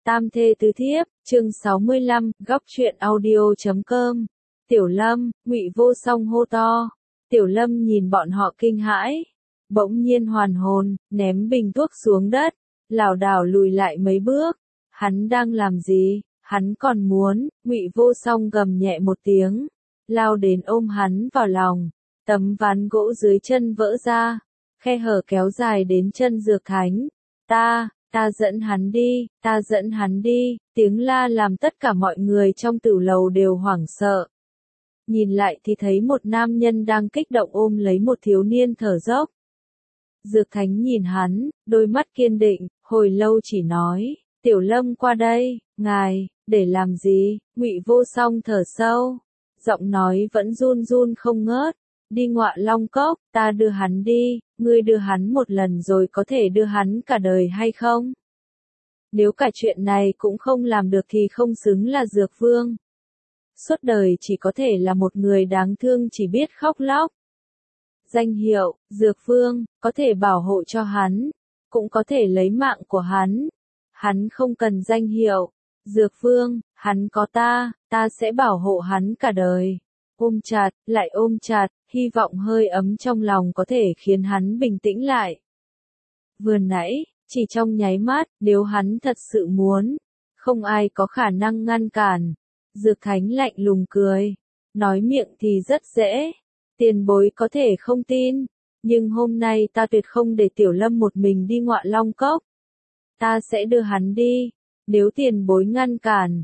Tam thê tứ thiếp, chương 65, góc truyện audio.com. Tiểu Lâm, Ngụy Vô Song hô to. Tiểu Lâm nhìn bọn họ kinh hãi, bỗng nhiên hoàn hồn, ném bình thuốc xuống đất, lảo đảo lùi lại mấy bước. Hắn đang làm gì? Hắn còn muốn? Ngụy Vô Song gầm nhẹ một tiếng, lao đến ôm hắn vào lòng. Tấm ván gỗ dưới chân vỡ ra, khe hở kéo dài đến chân Dược Thánh. Ta dẫn hắn đi, ta dẫn hắn đi, tiếng la làm tất cả mọi người trong tử lầu đều hoảng sợ. Nhìn lại thì thấy một nam nhân đang kích động ôm lấy một thiếu niên thở dốc. Dược Thánh nhìn hắn, đôi mắt kiên định, hồi lâu chỉ nói, Tiểu Lâm qua đây, ngài, để làm gì? Ngụy Vô Song thở sâu, giọng nói vẫn run run không ngớt. Đi Ngọa Long Cốc, ta đưa hắn đi, ngươi đưa hắn một lần rồi có thể đưa hắn cả đời hay không? Nếu cả chuyện này cũng không làm được thì không xứng là Dược Vương. Suốt đời chỉ có thể là một người đáng thương chỉ biết khóc lóc. Danh hiệu, Dược Vương, có thể bảo hộ cho hắn, cũng có thể lấy mạng của hắn. Hắn không cần danh hiệu, Dược Vương, hắn có ta sẽ bảo hộ hắn cả đời. Ôm chặt, lại ôm chặt, hy vọng hơi ấm trong lòng có thể khiến hắn bình tĩnh lại. Vừa nãy, chỉ trong nháy mắt, nếu hắn thật sự muốn, không ai có khả năng ngăn cản. Dược Thánh lạnh lùng cười, nói miệng thì rất dễ, tiền bối có thể không tin, nhưng hôm nay ta tuyệt không để Tiểu Lâm một mình đi Ngọa Long Cốc. Ta sẽ đưa hắn đi, nếu tiền bối ngăn cản,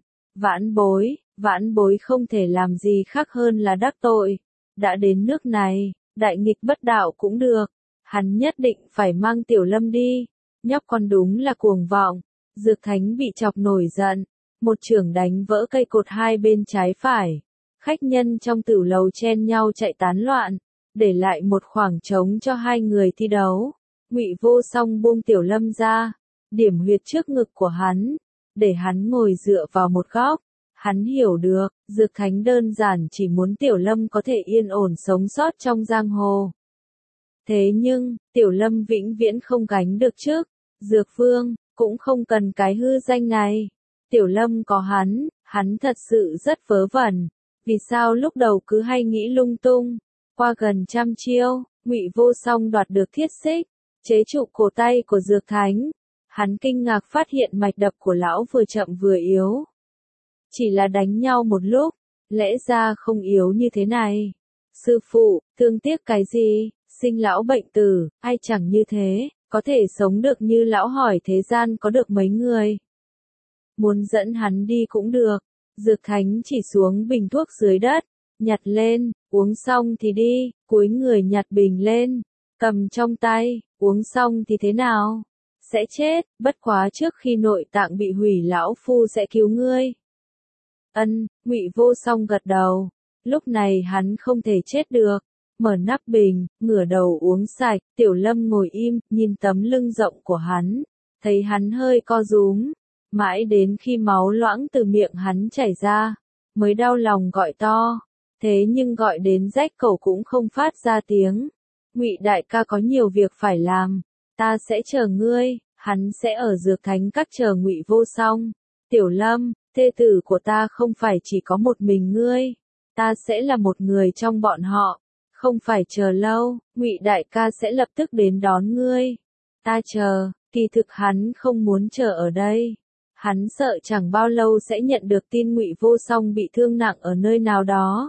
vãn bối không thể làm gì khác hơn là đắc tội. Đã đến nước này, đại nghịch bất đạo cũng được, hắn nhất định phải mang Tiểu Lâm đi. Nhóc con đúng là cuồng vọng. Dược Thánh bị chọc nổi giận, một chưởng đánh vỡ cây cột hai bên trái phải. Khách nhân trong tử lầu chen nhau chạy tán loạn, để lại một khoảng trống cho hai người thi đấu. Ngụy Vô Song buông Tiểu Lâm ra, điểm huyệt trước ngực của hắn, để hắn ngồi dựa vào một góc. Hắn hiểu được, Dược Thánh đơn giản chỉ muốn Tiểu Lâm có thể yên ổn sống sót trong giang hồ. Thế nhưng, Tiểu Lâm vĩnh viễn không gánh được chức Dược Vương, cũng không cần cái hư danh này. Tiểu Lâm có hắn thật sự rất vớ vẩn. Vì sao lúc đầu cứ hay nghĩ lung tung? Qua gần trăm chiêu, Ngụy Vô Song đoạt được thiết xích, chế trụ cổ tay của Dược Thánh. Hắn kinh ngạc phát hiện mạch đập của lão vừa chậm vừa yếu. Chỉ là đánh nhau một lúc, lẽ ra không yếu như thế này. Sư phụ, thương tiếc cái gì? Sinh lão bệnh tử, ai chẳng như thế, có thể sống được như lão hỏi thế gian có được mấy người. Muốn dẫn hắn đi cũng được. Dược Thánh chỉ xuống bình thuốc dưới đất, nhặt lên, uống xong thì đi, cúi người nhặt bình lên, cầm trong tay, uống xong thì thế nào? Sẽ chết, bất quá trước khi nội tạng bị hủy lão phu sẽ cứu ngươi. Ân, Ngụy Vô Song gật đầu. Lúc này hắn không thể chết được. Mở nắp bình, ngửa đầu uống sạch. Tiểu Lâm ngồi im, nhìn tấm lưng rộng của hắn, thấy hắn hơi co rúm, mãi đến khi máu loãng từ miệng hắn chảy ra, mới đau lòng gọi to. Thế nhưng gọi đến rách cổ cũng không phát ra tiếng. Ngụy đại ca có nhiều việc phải làm, ta sẽ chờ ngươi. Hắn sẽ ở Dược Thánh Các chờ Ngụy Vô Song. Tiểu Lâm, thê tử của ta không phải chỉ có một mình ngươi, ta sẽ là một người trong bọn họ, không phải chờ lâu, Ngụy đại ca sẽ lập tức đến đón ngươi. Ta chờ, kỳ thực hắn không muốn chờ ở đây. Hắn sợ chẳng bao lâu sẽ nhận được tin Ngụy Vô Song bị thương nặng ở nơi nào đó.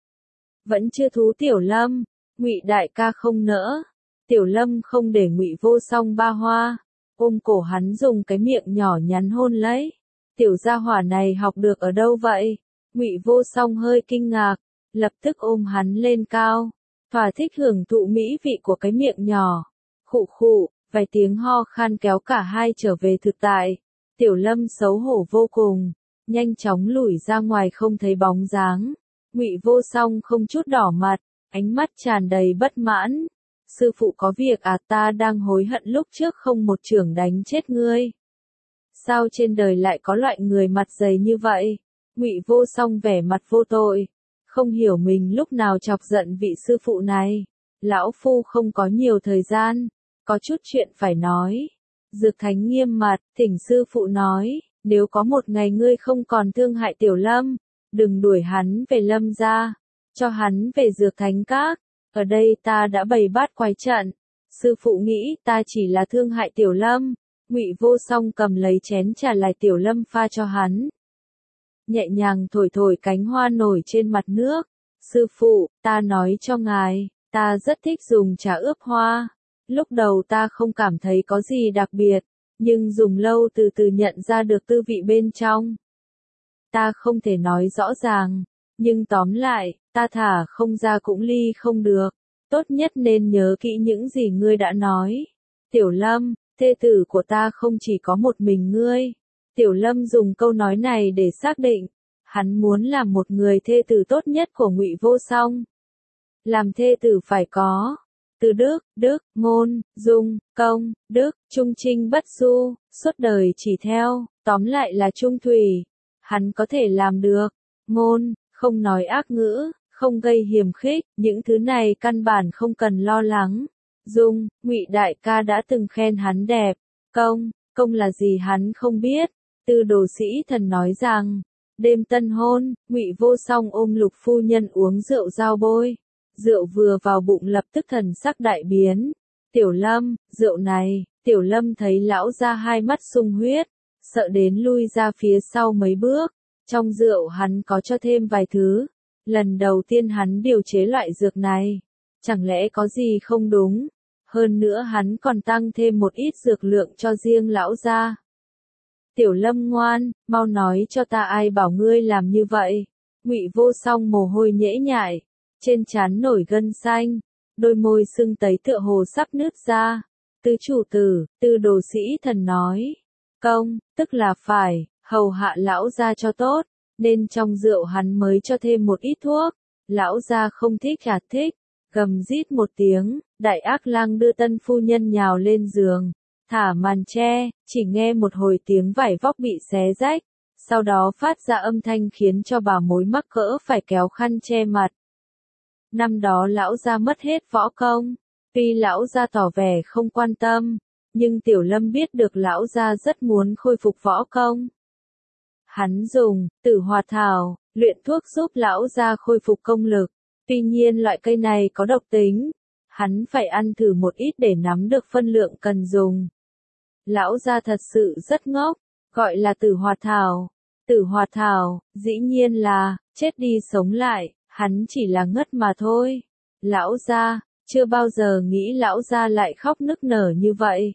Vẫn chưa thú Tiểu Lâm, Ngụy đại ca không nỡ. Tiểu Lâm không để Ngụy Vô Song ba hoa, ôm cổ hắn dùng cái miệng nhỏ nhắn hôn lấy. Tiểu gia hỏa này học được ở đâu vậy? Ngụy Vô Song hơi kinh ngạc, lập tức ôm hắn lên cao, thỏa thích hưởng thụ mỹ vị của cái miệng nhỏ. Khụ khụ, vài tiếng ho khan kéo cả hai trở về thực tại. Tiểu Lâm xấu hổ vô cùng, nhanh chóng lủi ra ngoài không thấy bóng dáng. Ngụy Vô Song không chút đỏ mặt, ánh mắt tràn đầy bất mãn. Sư phụ có việc à? Ta đang hối hận lúc trước không một chưởng đánh chết ngươi. Sao trên đời lại có loại người mặt dày như vậy? Ngụy Vô Song vẻ mặt vô tội, không hiểu mình lúc nào chọc giận vị sư phụ này. Lão phu không có nhiều thời gian, có chút chuyện phải nói. Dược Thánh nghiêm mặt, thỉnh sư phụ nói. Nếu có một ngày ngươi không còn thương hại Tiểu Lâm, đừng đuổi hắn về Lâm gia, cho hắn về Dược Thánh Các. Ở đây ta đã bày bát quái trận. Sư phụ nghĩ ta chỉ là thương hại Tiểu Lâm. Ngụy Vô Song cầm lấy chén trà lại Tiểu Lâm pha cho hắn. Nhẹ nhàng thổi thổi cánh hoa nổi trên mặt nước. Sư phụ, ta nói cho ngài, ta rất thích dùng trà ướp hoa. Lúc đầu ta không cảm thấy có gì đặc biệt, nhưng dùng lâu từ từ nhận ra được tư vị bên trong. Ta không thể nói rõ ràng, nhưng tóm lại, ta thả không ra cũng ly không được. Tốt nhất nên nhớ kỹ những gì ngươi đã nói. Tiểu Lâm, thê tử của ta không chỉ có một mình ngươi. Tiểu Lâm dùng câu nói này để xác định, hắn muốn làm một người thê tử tốt nhất của Ngụy Vô Song. Làm thê tử phải có từ đức, ngôn, dung, công, đức, trung trinh bất su, suốt đời chỉ theo, tóm lại là trung thủy. Hắn có thể làm được. Ngôn, không nói ác ngữ, không gây hiềm khích, những thứ này căn bản không cần lo lắng. Dung, Ngụy đại ca đã từng khen hắn đẹp. Công là gì hắn không biết. Tư Đồ Sĩ Thần nói rằng, đêm tân hôn, Ngụy Vô Song ôm Lục phu nhân uống rượu giao bôi. Rượu vừa vào bụng lập tức thần sắc đại biến. Tiểu Lâm, rượu này, Tiểu Lâm thấy lão ra hai mắt sung huyết, sợ đến lui ra phía sau mấy bước. Trong rượu hắn có cho thêm vài thứ. Lần đầu tiên hắn điều chế loại dược này. Chẳng lẽ có gì không đúng? Hơn nữa hắn còn tăng thêm một ít dược lượng cho riêng lão ra. Tiểu Lâm ngoan, mau nói cho ta ai bảo ngươi làm như vậy. Ngụy Vô Song mồ hôi nhễ nhại, trên trán nổi gân xanh, đôi môi sưng tấy tựa hồ sắp nứt ra. Tứ chủ tử, Tư Đồ Sĩ Thần nói, công, tức là phải hầu hạ lão gia cho tốt, nên trong rượu hắn mới cho thêm một ít thuốc. Lão gia không thích thích, gầm rít một tiếng, Đại Ác Lang đưa tân phu nhân nhào lên giường, thả màn che, chỉ nghe một hồi tiếng vải vóc bị xé rách, sau đó phát ra âm thanh khiến cho bà mối mắc cỡ phải kéo khăn che mặt. Năm đó lão gia mất hết võ công, tuy lão gia tỏ vẻ không quan tâm, nhưng Tiểu Lâm biết được lão gia rất muốn khôi phục võ công. Hắn dùng Tử Hòa Thảo luyện thuốc giúp lão gia khôi phục công lực, tuy nhiên loại cây này có độc tính, hắn phải ăn thử một ít để nắm được phân lượng cần dùng. Lão gia thật sự rất ngốc, gọi là Tử Hòa Thảo. Tử Hòa Thảo, dĩ nhiên là chết đi sống lại, hắn chỉ là ngất mà thôi. Lão gia, chưa bao giờ nghĩ lão gia lại khóc nức nở như vậy.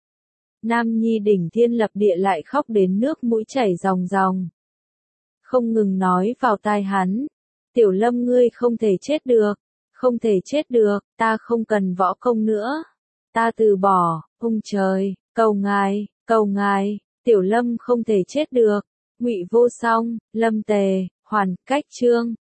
Nam Nhi đỉnh thiên lập địa lại khóc đến nước mũi chảy ròng ròng. Không ngừng nói vào tai hắn, Tiểu Lâm ngươi không thể chết được, không thể chết được, ta không cần võ công nữa. Ta từ bỏ, ông trời, cầu ngài, Tiểu Lâm không thể chết được. Ngụy Vô Song, Lâm Tề, Hoàn, Cách Chương.